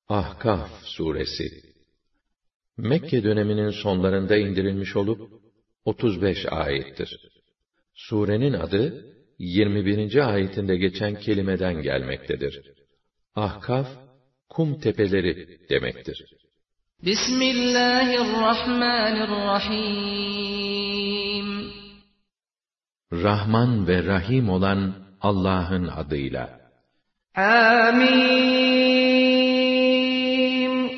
Ahkaf suresi Mekke döneminin sonlarında indirilmiş olup 35 ayettir. Surenin adı 21. ayetinde geçen kelimeden gelmektedir. Ahkaf, kum tepeleri demektir. Bismillahirrahmanirrahim. Rahman ve Rahim olan Allah'ın adıyla. Hamim.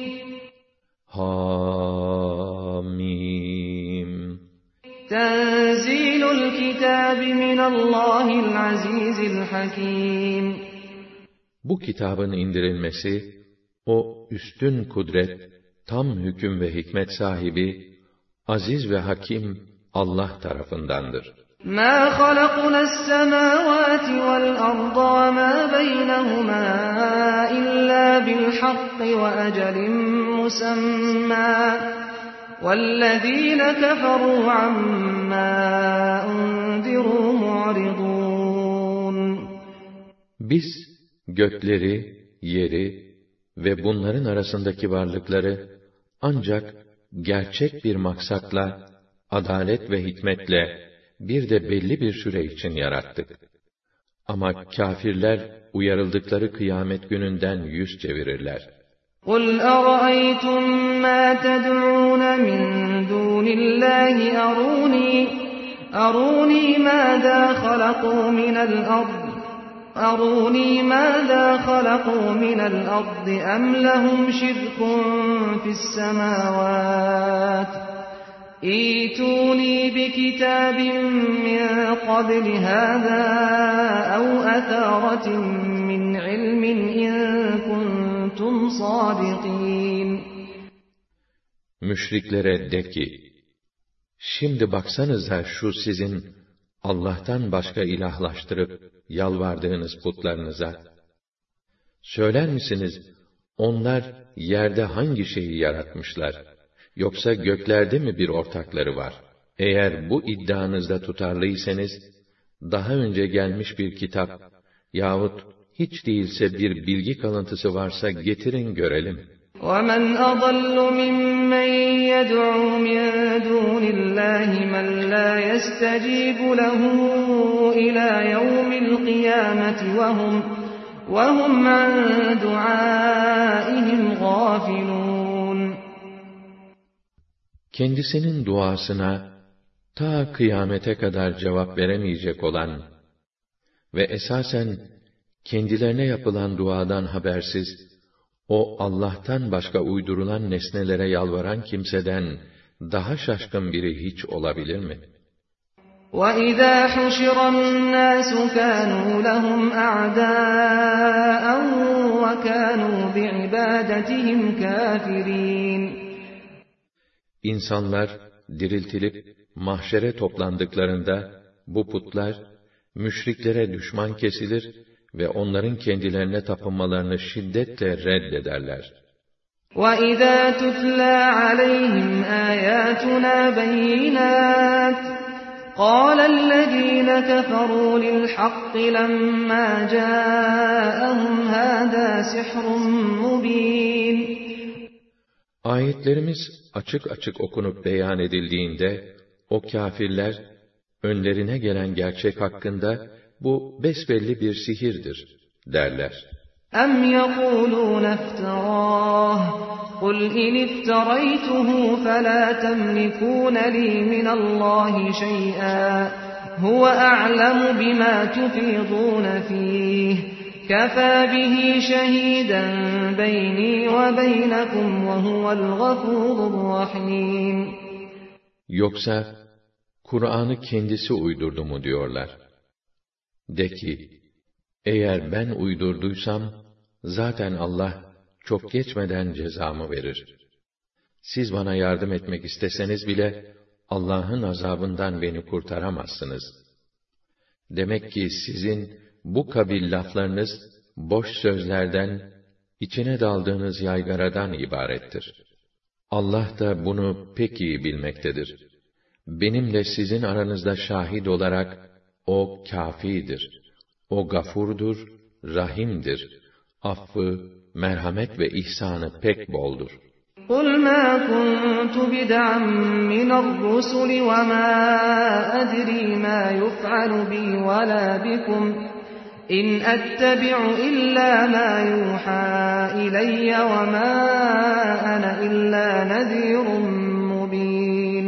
Hamim. Tenzilul kitabi minallahil azizil hakim. Bu kitabın indirilmesi, o üstün kudret, tam hüküm ve hikmet sahibi, aziz ve hakim Allah tarafındandır. مَا خَلَقْنَا السَّمَاوَاتِ وَالْأَرْضَ وَمَا بَيْنَهُمَا إِلَّا بِالْحَقِّ وَأَجَلٍ مُّسَمًّى وَالَّذِينَ كَفَرُوا عَمَّا أُنذِرُوا مُعْرِضُونَ. Biz gökleri, yeri ve bunların arasındaki varlıkları ancak gerçek bir maksatla, adalet ve hikmetle, bir de belli bir süre için yarattık. Ama kâfirler uyarıldıkları kıyamet gününden yüz çevirirler. قُلْ أَرَأَيْتُمْ مَا تَدْعُونَ مِنْ دُونِ اللّٰهِ أَرُونِي مَاذَا خَلَقُوا مِنَ الْأَرْضِ أَمْ لَهُمْ شِرْكٌ فِي السَّمَاوَاتِ اِيتُونِي بِكِتَابٍ مِّن قَبْلِ هَذَا أَوْ أَثَارَةٍ مِّنْ عِلْمٍ إِن كُنتُمْ صَادِقِينَ. Müşriklere de ki, şimdi baksanıza şu sizin Allah'tan başka ilahlaştırıp yalvardığınız putlarınıza. Söyler misiniz, onlar yerde hangi şeyi yaratmışlar? Yoksa göklerde mi bir ortakları var? Eğer bu iddianızda tutarlıysanız, daha önce gelmiş bir kitap yahut hiç değilse bir bilgi kalıntısı varsa getirin görelim. وَمَنْ أَضَلُّ مِمَّنْ يَدْعُو مِنْ دُونِ اللّٰهِ مَنْ لَا يَسْتَجِيبُ لَهُ إِلَى يَوْمِ الْقِيَامَةِ وَهُمْ عَنْ دُعَائِهِمْ غَافِلُونَ. Kendisinin duasına ta kıyamete kadar cevap veremeyecek olan ve esasen kendilerine yapılan duadan habersiz, o Allah'tan başka uydurulan nesnelere yalvaran kimseden daha şaşkın biri hiç olabilir mi? وَإِذَا حُشِرَ النَّاسُ كَانُوا لَهُمْ أَعْدَاءً وَكَانُوا بِعِبَادَتِهِمْ كَافِرِينَ. İnsanlar diriltilip mahşere toplandıklarında bu putlar müşriklere düşman kesilir ve onların kendilerine tapınmalarını şiddetle reddederler. وَإِذَا تُتْلَى عَلَيْهِمْ آيَاتُنَا بَيِّنَاتٍ قَالَ الَّذِينَ كَفَرُوا لِلْحَقِّ لَمَّا جَاءَهُمْ هَذَا سِحْرٌ مُّبِينٌ. Ayetlerimiz açık açık okunup beyan edildiğinde, o kâfirler, önlerine gelen gerçek hakkında, bu besbelli bir sihirdir, derler. اَمْ يَقُولُونَ افْتَرَاهُ قُلْ اِنِ افْتَرَيْتُهُ فَلَا تَمْلِكُونَ لِي مِنَ اللّٰهِ شَيْئًا هُوَ أَعْلَمُ بِمَا تُفِيضُونَ فِيهِ كَفَى بِهِ شَهِيدًا بَيْنِي وَبَيْنَكُمْ وَهُوَ الْغَفُورُ الرَّحِيمُ. Yoksa Kur'an'ı kendisi uydurdu mu diyorlar. De ki, eğer ben uydurduysam, zaten Allah çok geçmeden cezamı verir. Siz bana yardım etmek isteseniz bile, Allah'ın azabından beni kurtaramazsınız. Demek ki sizin bu kabil laflarınız, boş sözlerden, içine daldığınız yaygaradan ibarettir. Allah da bunu pek iyi bilmektedir. Benimle sizin aranızda şahit olarak, o kâfidir. O gafurdur, rahimdir. Affı, merhamet ve ihsanı pek boldur. قُلْ مَا كُنْتُ بِدْعًا مِنَ الرُّسُلِ وَمَا أَدْرِي مَا يُفْعَلُ بِي وَلَا بِكُمْ إِنْ أَتَّبِعُ إِلَّا مَا يُوحَى إِلَيَّ وَمَا أَنَا إِلَّا نَذِيرٌ مُبِينٌ.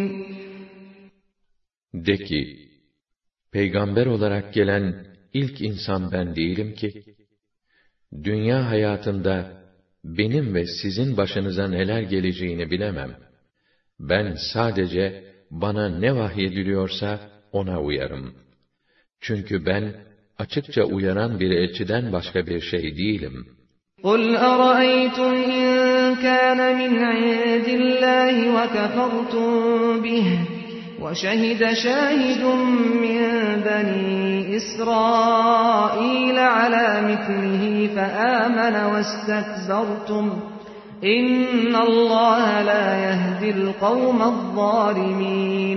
De ki, peygamber olarak gelen ilk insan ben değilim ki, dünya hayatında benim ve sizin başınıza neler geleceğini bilemem. Ben sadece bana ne vahyediliyorsa ona uyarım. Çünkü ben açıkça uyaran bir elçiden başka bir şey değilim. قُلْ أَرَأَيْتُمْ إِنْ كَانَ مِنْ عِنْدِ اللَّهِ وَكَفَرْتُمْ بِهِ وَشَهِدَ شَاهِدٌ مِّن بَنِي إِسْرَائِيلَ عَلَى مِثْلِهِ فَآمَنَ وَاسْتَكْبَرْتُمْ إِنَّ اللَّهَ لَا يَهْدِي الْقَوْمَ الظَّالِمِينَ.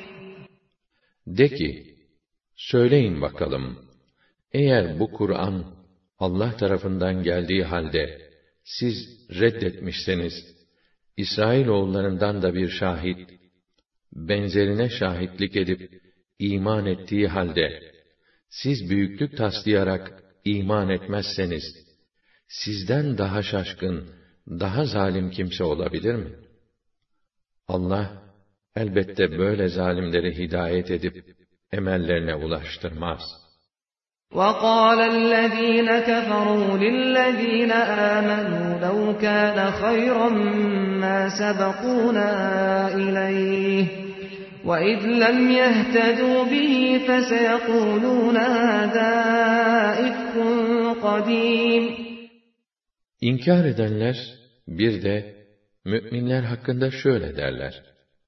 De ki, söyleyin bakalım, eğer bu Kur'an Allah tarafından geldiği halde siz reddetmişseniz, İsrailoğullarından da bir şahit, benzerine şahitlik edip iman ettiği halde siz büyüklük taslayarak iman etmezseniz, sizden daha şaşkın, daha zalim kimse olabilir mi? Allah elbette böyle zalimleri hidayet edip emellerine ulaştırmaz. وَقَالَ الَّذ۪ينَ كَفَرُوا لِلَّذ۪ينَ آمَنُوا لَوْ كَانَ خَيْرًا مَا سَبَقُونَا إِلَيْهِ وَإِذْ لَمْ يَهْتَدُوا بِهِ فَسَيَقُولُونَ هَذَا إِفْكٌ قَدِيمٌ. İnkar edenler bir de müminler hakkında şöyle derler: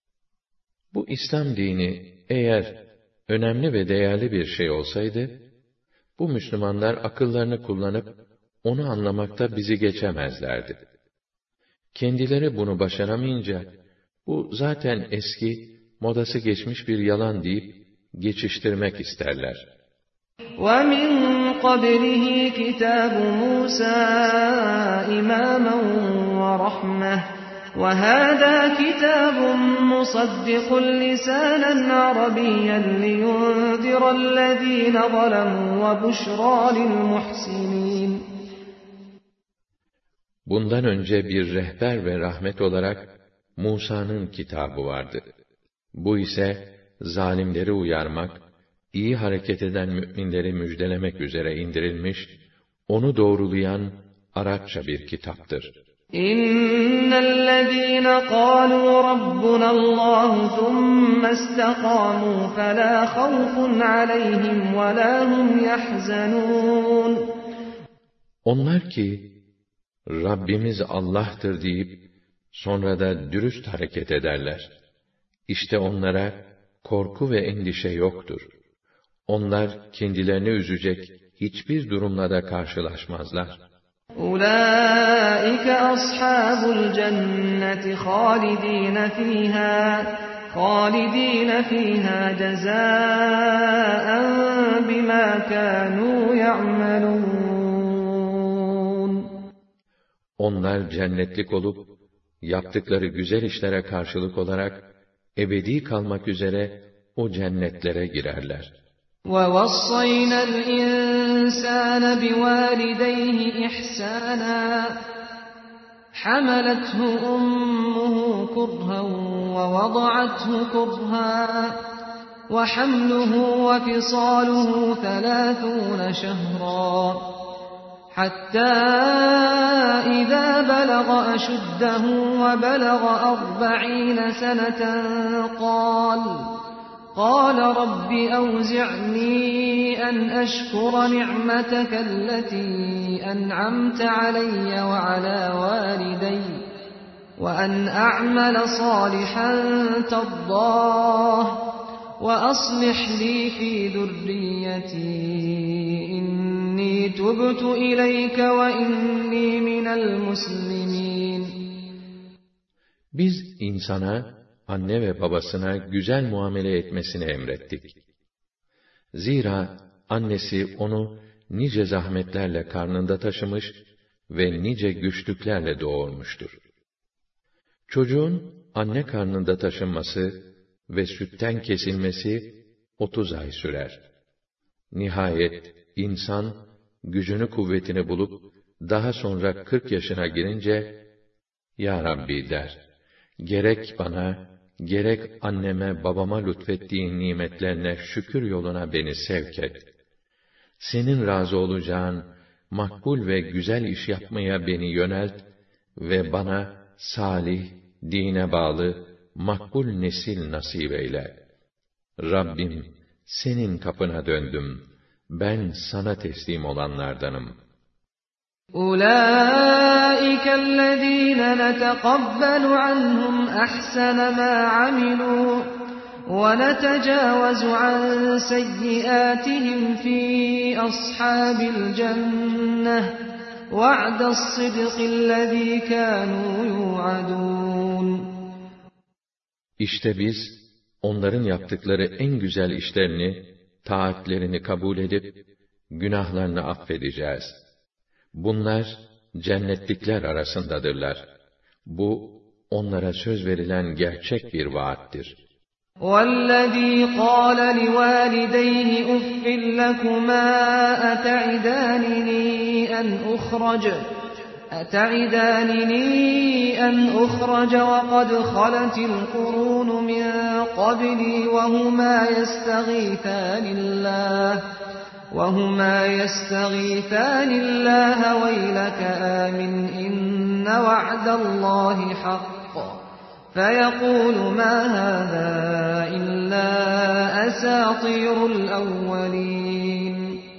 bu İslam dini eğer önemli ve değerli bir şey olsaydı, bu Müslümanlar akıllarını kullanıp onu anlamakta bizi geçemezlerdi. Kendileri bunu başaramayınca, bu zaten eski, modası geçmiş bir yalan deyip geçiştirmek isterler. وَمِنْ قَبْلِهِ كِتَابُ مُوسَى إِمَامًا وَرَحْمَةً وَهَذَا كِتَابٌ مُصَدِّقٌ لِسَانًا عَرَبِيًّا لِيُنْذِرَ الَّذ۪ينَ ظَلَمُوا وَبُشْرَى لِلْمُحْسِنِينَ. Bundan önce bir rehber ve rahmet olarak Musa'nın kitabı vardı. Bu ise zalimleri uyarmak, iyi hareket eden müminleri müjdelemek üzere indirilmiş, onu doğrulayan Arapça bir kitaptır. İnnellezîne qâlû rabbunallâhu thumme istekâmû felâ havfun aleyhim ve lâ hum yahzenûn. Onlar ki, Rabbimiz Allah'tır deyip, sonra da dürüst hareket ederler. İşte onlara korku ve endişe yoktur. Onlar kendilerini üzecek hiçbir durumla da karşılaşmazlar. أُولَٰئِكَ أَصْحَابُ الْجَنَّةِ خَالِدِينَ فِيهَا جَزَاءً بِمَا كَانُوا يَعْمَلُونَ. Onlar cennetlik olup, yaptıkları güzel işlere karşılık olarak, ebedi kalmak üzere o cennetlere girerler. وَوَصَّيْنَا الْإِنسَانَ بِوَالِدَيْهِ إِحْسَانًا حَمَلَتْهُ أُمُّهُ كُرْهًا وَوَضَعَتْهُ كُرْهًا وَحَمْلُهُ وَفِصَالُهُ 30 شَهْرًا حَتَّى إِذَا بَلَغَ أَشُدَّهُ وَبَلَغَ 40 سَنَةً قال رب أوزعني أن أشكر نعمتك التي أنعمت علي وعلى والدي وأن أعمل صالحا ترضاه وأصلح لي في ذريتي إني تبت إليك وإني من المسلمين. Biz insana, anne ve babasına güzel muamele etmesini emrettik. Zira annesi onu nice zahmetlerle karnında taşımış ve nice güçlüklerle doğurmuştur. Çocuğun anne karnında taşınması ve sütten kesilmesi 30 ay sürer. Nihayet insan gücünü kuvvetini bulup daha sonra 40 yaşına girince "Ya Rabbi" der, "Gerek bana, gerek anneme babama lütfettiğin nimetlerine şükür yoluna beni sevk et. Senin razı olacağın makbul ve güzel iş yapmaya beni yönelt ve bana salih, dine bağlı, makbul nesil nasip eyle. Rabbim, senin kapına döndüm. Ben sana teslim olanlardanım." أُولَٰئِكَ الَّذ۪ينَ نَتَقَبَّلُ عَنْهُمْ أَحْسَنَ مَا عَمِلُوا وَنَتَجَاوَزُ عَنْ سَيِّئَاتِهِمْ فِي أَصْحَابِ الْجَنَّةِ وَعْدَ الصِّدْقِ الَّذ۪ي كَانُوا يُوعَدُونَ. İşte biz, onların yaptıkları en güzel işlerini, taatlerini kabul edip, günahlarını affedeceğiz. Bunlar, cennetlikler arasındadırlar. Bu, onlara söz verilen gerçek bir vaattir. وَالَّذ۪ي قَالَ لِوَالِدَيْهِ اُفٍّ لَكُمَا أَتَعِدَانِنِي أَنْ أُخْرَجَ وَقَدْ خَلَتِ الْقُرُونُ مِنْ قَبْلِي وَهُمَا يَسْتَغِيثَانِ اللّٰهَ وَيْلَكَ آمِنْ إِنَّ وَعْدَ اللّٰهِ حَقٌّ فَيَقُولُ مَا هَذَا إِلَّا أَسَاطِيرُ الْأَوَّلِينَ.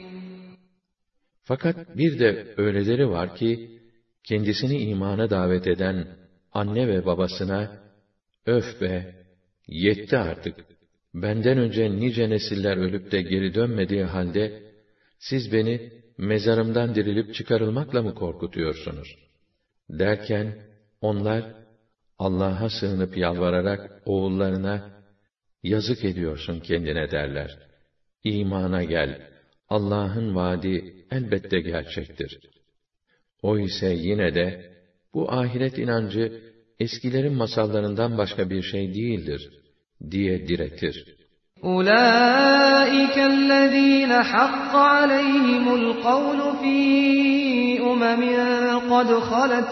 Fakat bir de öyleleri var ki, kendisini imana davet eden anne ve babasına, "Öf be, yetti artık, benden önce nice nesiller ölüp de geri dönmediği halde, siz beni mezarımdan dirilip çıkarılmakla mı korkutuyorsunuz?" derken, onlar, Allah'a sığınıp yalvararak oğullarına, "Yazık ediyorsun kendine" derler. "İmana gel, Allah'ın vaadi elbette gerçektir." O ise yine de, bu ahiret inancı, eskilerin masallarından başka bir şey değildir diye diretir. أُولَٰئِكَ الَّذ۪ينَ حَقَّ عَلَيْهِمُ الْقَوْلُ فِي أُمَمٍ قَدْ خَلَتْ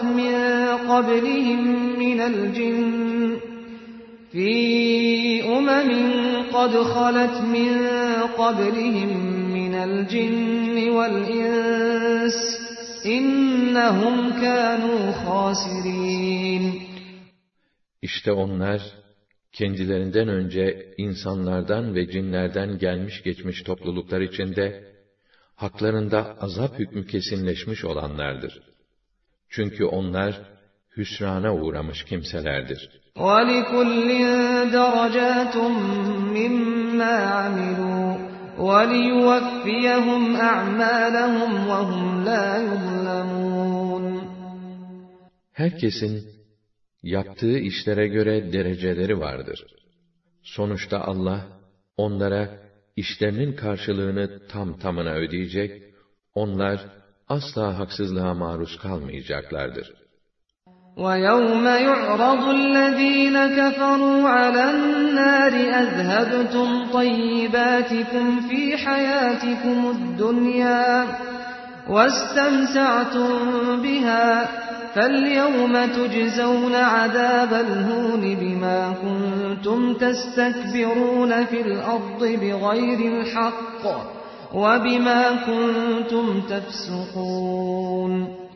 مِنْ قَبْلِهِمْ مِنَ الْجِنِّ وَالْإِنسِ إِنَّهُمْ كَانُوا خَاسِرِينَ. İşte onlar, kendilerinden önce insanlardan ve cinlerden gelmiş geçmiş topluluklar içinde, haklarında azap hükmü kesinleşmiş olanlardır. Çünkü onlar, hüsrana uğramış kimselerdir. وَلِكُلٍّ دَرَجَاتٌ مِّمَّا عَمِلُوا وَلِيُوَفِّيَهُمْ أَعْمَالَهُمْ وَهُمْ لَا يُظْلَمُونَ. Herkesin yaptığı işlere göre dereceleri vardır. Sonuçta Allah, onlara işlerinin karşılığını tamına ödeyecek, onlar asla haksızlığa maruz kalmayacaklardır. وَيَوْمَ يُعْرَضُ الَّذ۪ينَ كَفَرُوا عَلَى النَّارِ أَذْهَبْتُمْ طَيِّبَاتِكُمْ فِي حَيَاتِكُمُ الدُّنْيَا وَاسْتَمْتَعْتُمْ بِهَا فَالْيَوْمَ تُجْزَوْنَ عَذَابَ الْهُونِ بِمَا كُنْتُمْ تَسْتَكْبِرُونَ فِي الْأَرْضِ بِغَيْرِ الْحَقِّ وَبِمَا كُنْتُمْ تَفْسُقُونَ.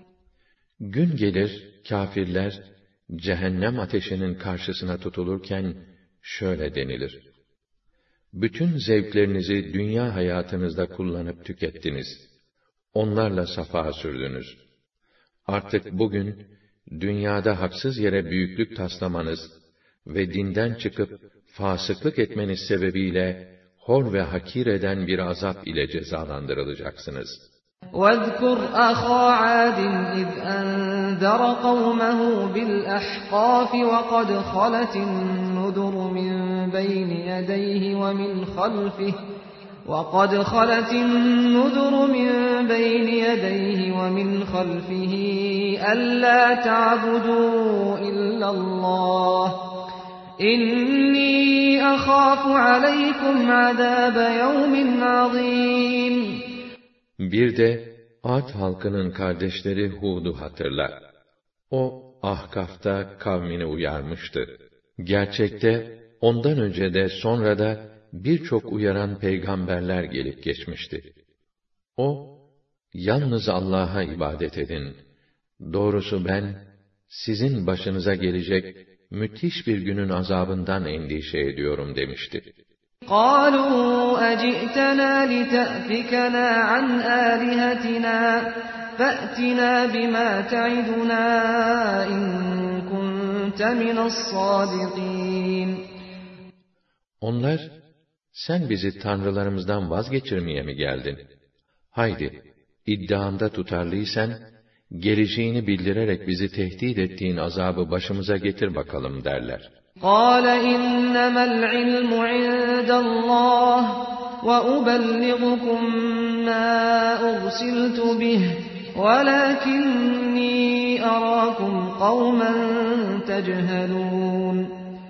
Gün gelir, kâfirler, cehennem ateşinin karşısına tutulurken, şöyle denilir: "Bütün zevklerinizi dünya hayatınızda kullanıp tükettiniz. Onlarla safa sürdünüz. Artık bugün, dünyada haksız yere büyüklük taslamanız ve dinden çıkıp fasıklık etmeniz sebebiyle hor ve hakir eden bir azap ile cezalandırılacaksınız." وَاذْكُرْ أَخَا عَادٍ إِذْ أَنذَرَ قَوْمَهُ بِالْأَحْقَافِ وَقَدْ خَلَتِ النُّذُرُ مِنْ بَيْنِ يَدَيْهِ وَمِنْ خَلْفِهِ وَقَدْ خَلَتِ النُّذُرُ مِنْ بَيْنِ يَدَيْهِ وَمِنْ خَلْفِهِ أَلَّا تَعْبُدُوا إِلَّا اللَّهَ إِنِّي أَخَافُ عَلَيْكُمْ عَذَابَ يَوْمٍ عَظِيمٍ. Bir de Ad halkının kardeşleri Hud'u hatırla. O Ahkaf'ta kavmini uyarmıştı. Gerçekte ondan önce de sonra da birçok uyaran peygamberler gelip geçmişti. O, yalnız Allah'a ibadet edin. Doğrusu ben, sizin başınıza gelecek müthiş bir günün azabından endişe ediyorum demişti. قَالُوا أَجِئْتَنَا لِتَأْفِكَنَا عَنْ آلِهَتِنَا فَأْتِنَا بِمَا تَعِدُنَا إِن كُنتَ مِنَ الصَّادِقِينَ. Onlar, sen bizi tanrılarımızdan vazgeçirmeye mi geldin? Haydi, iddianda tutarlıysan, geleceğini bildirerek bizi tehdit ettiğin azabı başımıza getir bakalım derler. قَالَ إِنَّمَا الْعِلْمُ عِندَ اللَّهِ وَأُبَلِّغُكُم مَّا أُرْسِلْتُ بِهِ وَلَكِنِّي أَرَاكُمْ قَوْمًا تَجْهَلُونَ.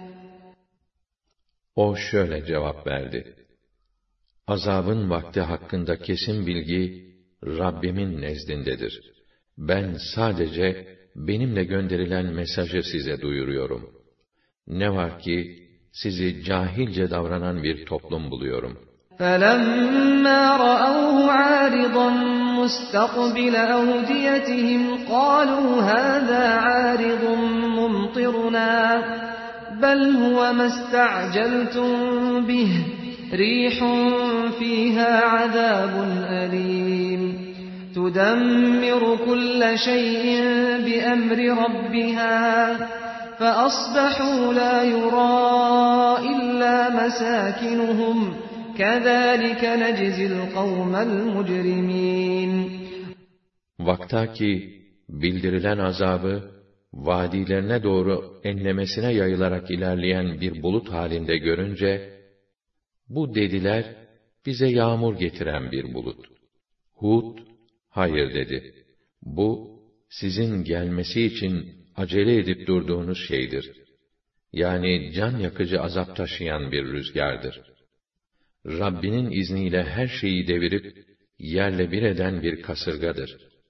O şöyle cevap verdi: Azabın vakti hakkında kesin bilgi Rabbimin nezdindedir. Ben sadece benimle gönderilen mesajı size duyuruyorum. Ne var ki sizi cahilce davranan bir toplum buluyorum. فَلَمَّا رَأَوْهُ عَارِضًا مُسْتَقْبِلَ أَوْدِيَتِهِمْ قَالُوا هَذَا عَارِضٌ مُمْطِرُنَا بَلْ هُوَ مَا اسْتَعْجَلْتُمْ بِهِ رِيحٌ فِيهَا عَذَابٌ أَلِيمٌ تُدَمِّرُ كُلَّ شَيْءٍ بِأَمْرِ رَبِّهَا فَأَصْبَحُوا لَا يُرَى إِلَّا مَسَاكِنُهُمْ كَذَٰلِكَ نَجْزِي الْقَوْمَ الْمُجْرِمِينَ. Vaktaki bildirilen azabı vadilerine doğru enlemesine yayılarak ilerleyen bir bulut halinde görünce, bu dediler, bize yağmur getiren bir bulut. Hud, hayır dedi. Bu, sizin gelmesi için acele edip durduğunuz şeydir. Yani can yakıcı azap taşıyan bir rüzgardır. Rabbinin izniyle her şeyi devirip, yerle bir eden bir kasırgadır.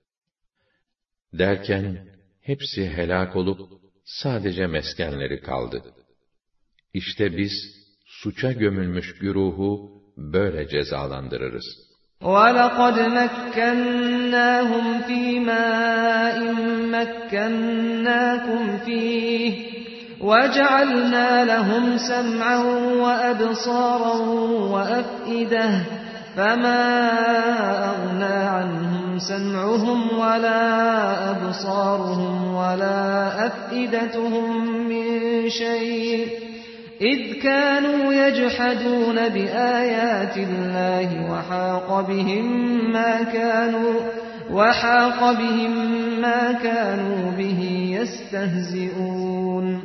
Derken, hepsi helak olup, sadece meskenleri kaldı. İşte biz, suça gömülmüş güruhu, böyle cezalandırırız. وَلَقَدْ مَكَّنَّاهُمْ فِي مَاءٍ مَكَّنَّاكُمْ فِيهِ وَجَعَلْنَا لَهُمْ سَمْعًا وَأَبْصَارًا وَأَفْئِدَةً فَمَا أَغْنَىٰ عَنْهُمْ سَمْعُهُمْ وَلَا أَبْصَارُهُمْ وَلَا أَفْئِدَتُهُم مِّن شَيْءٍ إِذْ كَانُوا يَجْحَدُونَ بِآيَاتِ اللَّهِ وَحَاقَ بِهِم مَّا كَانُوا بِهِ يَسْتَهْزِئُونَ.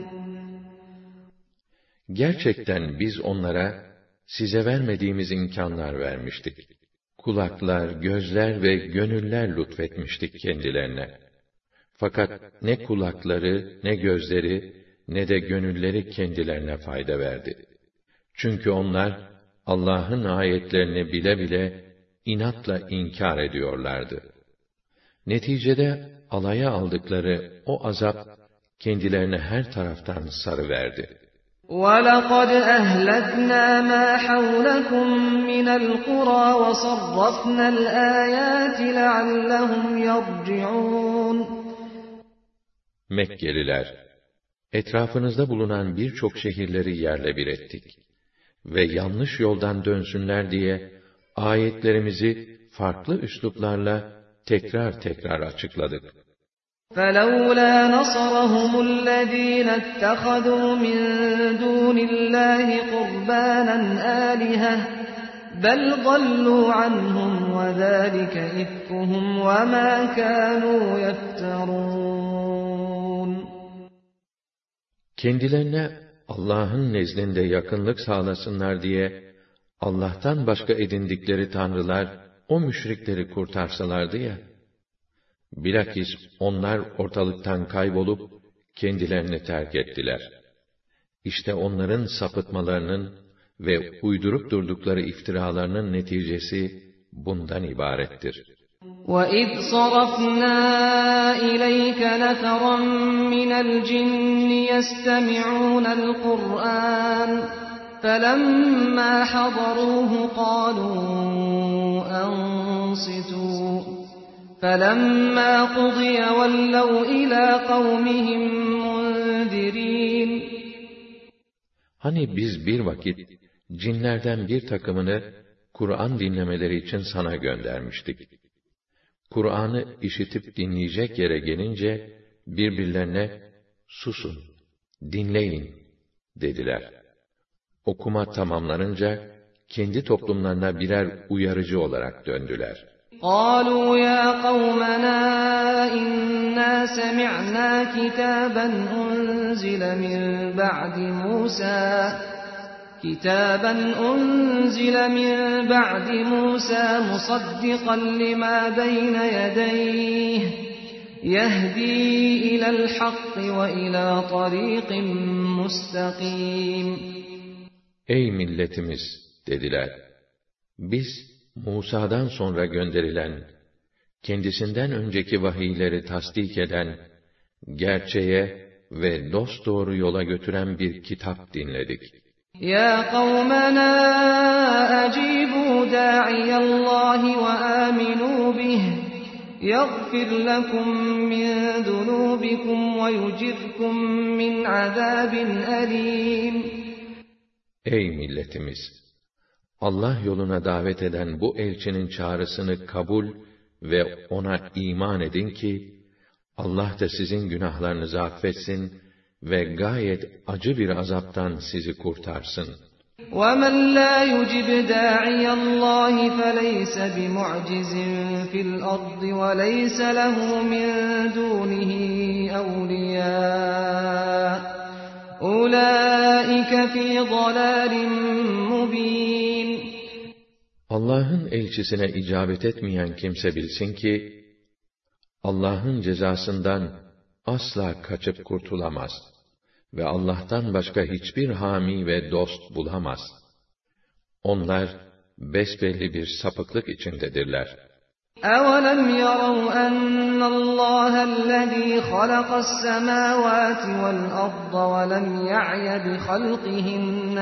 Gerçekten biz onlara, size vermediğimiz imkânlar vermiştik. Kulaklar, gözler ve gönüller lütfetmiştik kendilerine. Fakat ne kulakları, ne gözleri, ne de gönülleri kendilerine fayda verdi. Çünkü onlar, Allah'ın ayetlerini bile bile, inatla inkar ediyorlardı. Neticede, alaya aldıkları o azap, kendilerine her taraftan sarıverdi. وَلَقَدْ أَهْلَكْنَا مَا حَوْلَكُمْ مِنَ الْقُرَى وَصَرَّفْنَا الْآيَاتِ لَعَلَّهُمْ يَرْجِعُونَ. Mekkeliler, etrafınızda bulunan birçok şehirleri yerle bir ettik ve yanlış yoldan dönsünler diye ayetlerimizi farklı üsluplarla tekrar tekrar açıkladık. فَلَوْلَا نَصَرَهُمُ الَّذ۪ينَ اتَّخَذُوا مِنْ دُونِ اللّٰهِ قُرْبَانًا آلِهَةً بَلْ ضَلُّوا عَنْهُمْ وَذَٰلِكَ إِفْكُهُمْ وَمَا كَانُوا يَفْتَرُونَ. Kendilerine Allah'ın nezdinde yakınlık sağlasınlar diye Allah'tan başka edindikleri tanrılar o müşrikleri kurtarsalardı ya, bilakis onlar ortalıktan kaybolup kendilerini terk ettiler. İşte onların sapıtmalarının ve uydurup durdukları iftiralarının neticesi bundan ibarettir. وَإِذْ صَرَفْنَا إِلَيْكَ نَفَرًا مِنَ الْجِنِّ يَسْتَمِعُونَ الْقُرْآنَ فَلَمَّا حَضَرُوهُ قَالُوا أَنصِتُوا فَلَمَّا قُضِيَ وَلَّوْا إِلَى قَوْمِهِمْ مُنذِرِينَ Hani biz bir vakit cinlerden bir takımını Kur'an dinlemeleri için sana göndermiştik. Kur'an'ı işitip dinleyecek yere gelince birbirlerine susun, dinleyin dediler. Okuma tamamlanınca kendi toplumlarına birer uyarıcı olarak döndüler. قالوا يا قومنا إنا سمعنا كتابا أنزل من بعد موسى مصدقا لما بين يديه يهدي إلى الحق وإلى طريق مستقيم. Ey milletimiz dediler, biz Musa'dan sonra gönderilen, kendisinden önceki vahiyleri tasdik eden, gerçeğe ve dosdoğru yola götüren bir kitap dinledik. Ya kavmena acibu da'iyallahi ve aminu bih, yaghfir lekum min zunubikum ve yucirkum min azabin alim. Ey milletimiz! Allah yoluna davet eden bu elçinin çağrısını kabul ve ona iman edin ki, Allah da sizin günahlarınızı affetsin ve gayet acı bir azaptan sizi kurtarsın. وَمَنْ لَا يُجِبْ دَاعِيَ اللّٰهِ فَلَيْسَ بِمُعْجِزٍ فِي الْأَرْضِ وَلَيْسَ لَهُ مِنْ دُونِهِ أَوْلِيَاءُ أُولَٰئِكَ فِي ضَلَالٍ مُبِينٍ. Allah'ın elçisine icabet etmeyen kimse bilsin ki, Allah'ın cezasından asla kaçıp kurtulamaz ve Allah'tan başka hiçbir hami ve dost bulamaz. Onlar besbelli bir sapıklık içindedirler. أَوَلَمْ يَرَوْا أَنَّ اللّٰهَ الَّذ۪ي خَلَقَ السَّمَاوَاتِ وَالْأَرْضَ وَلَمْ يَعْيَ بِخَلْقِهِنَّ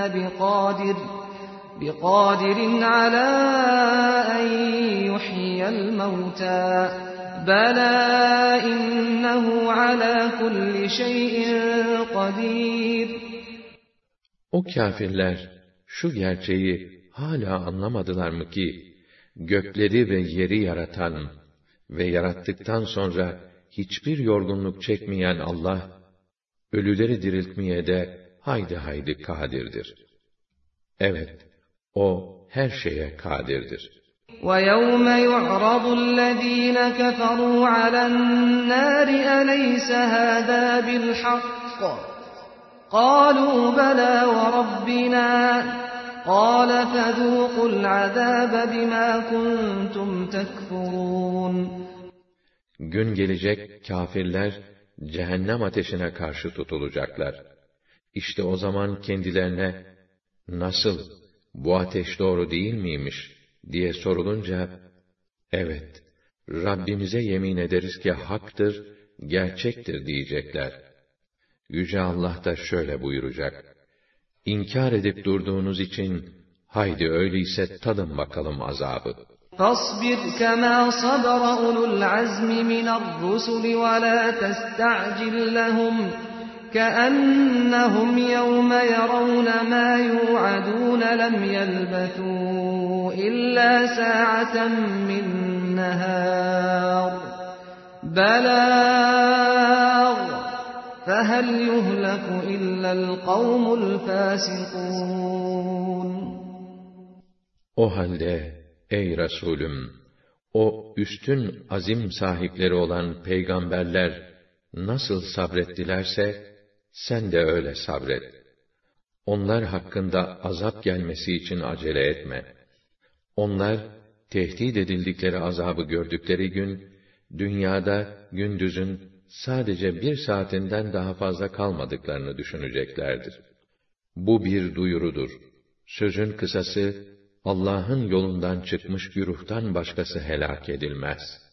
بِقَادِرٍ عَلَى أَنْ يُحْيِيَ الْمَوْتَى بَلَى إِنَّهُ عَلَى كُلِّ شَيْءٍ قَدِيرٌ. O kâfirler şu gerçeği hala anlamadılar mı ki, gökleri ve yeri yaratan ve yarattıktan sonra hiçbir yorgunluk çekmeyen Allah, ölüleri diriltmeye de haydi kadirdir. Evet, O her şeye kadirdir. وَيَوْمَ يُعْرَضُ الَّذ۪ينَ كَفَرُوا عَلَى النَّارِ أَلَيْسَ هَذَا بِالْحَقِّ قَالُوا بَلَى وَرَبِّنَا قَالَ فَذُوقُوا الْعَذَابَ بِمَا كُنْتُمْ تَكْفُرُونَ. Gün gelecek, kâfirler cehennem ateşine karşı tutulacaklar. İşte o zaman kendilerine, nasıl, bu ateş doğru değil miymiş diye sorulunca, evet, Rabbimize yemin ederiz ki haktır, gerçektir diyecekler. Yüce Allah da şöyle buyuracak: İnkar edip durduğunuz için, haydi öyleyse tadın bakalım azabı. فَاصْبِرْ كَمَا صَبَرَ أُولُو الْعَزْمِ مِنَ الرُّسُلِ وَلَا تَسْتَعْجِلْ لَهُمْ كَأَنَّهُمْ يَوْمَ يَرَوْنَ مَا يُوعَدُونَ لَمْ يَلْبَثُوا إِلَّا سَاعَةً مِّن نَّهَارٍ بَلَاغٌ فَهَلْ يُهْلَكُ إِلَّا الْقَوْمُ الْفَاسِقُونَ. O halde ey Resulüm, o üstün azim sahipleri olan peygamberler nasıl sabrettilerse, sen de öyle sabret. onlar hakkında azap gelmesi için acele etme. Onlar, tehdit edildikleri azabı gördükleri gün, dünyada gündüzün sadece 1 saatinden daha fazla kalmadıklarını düşüneceklerdir. Bu bir duyurudur. Sözün kısası, Allah'ın yolundan çıkmış güruhtan başkası helak edilmez.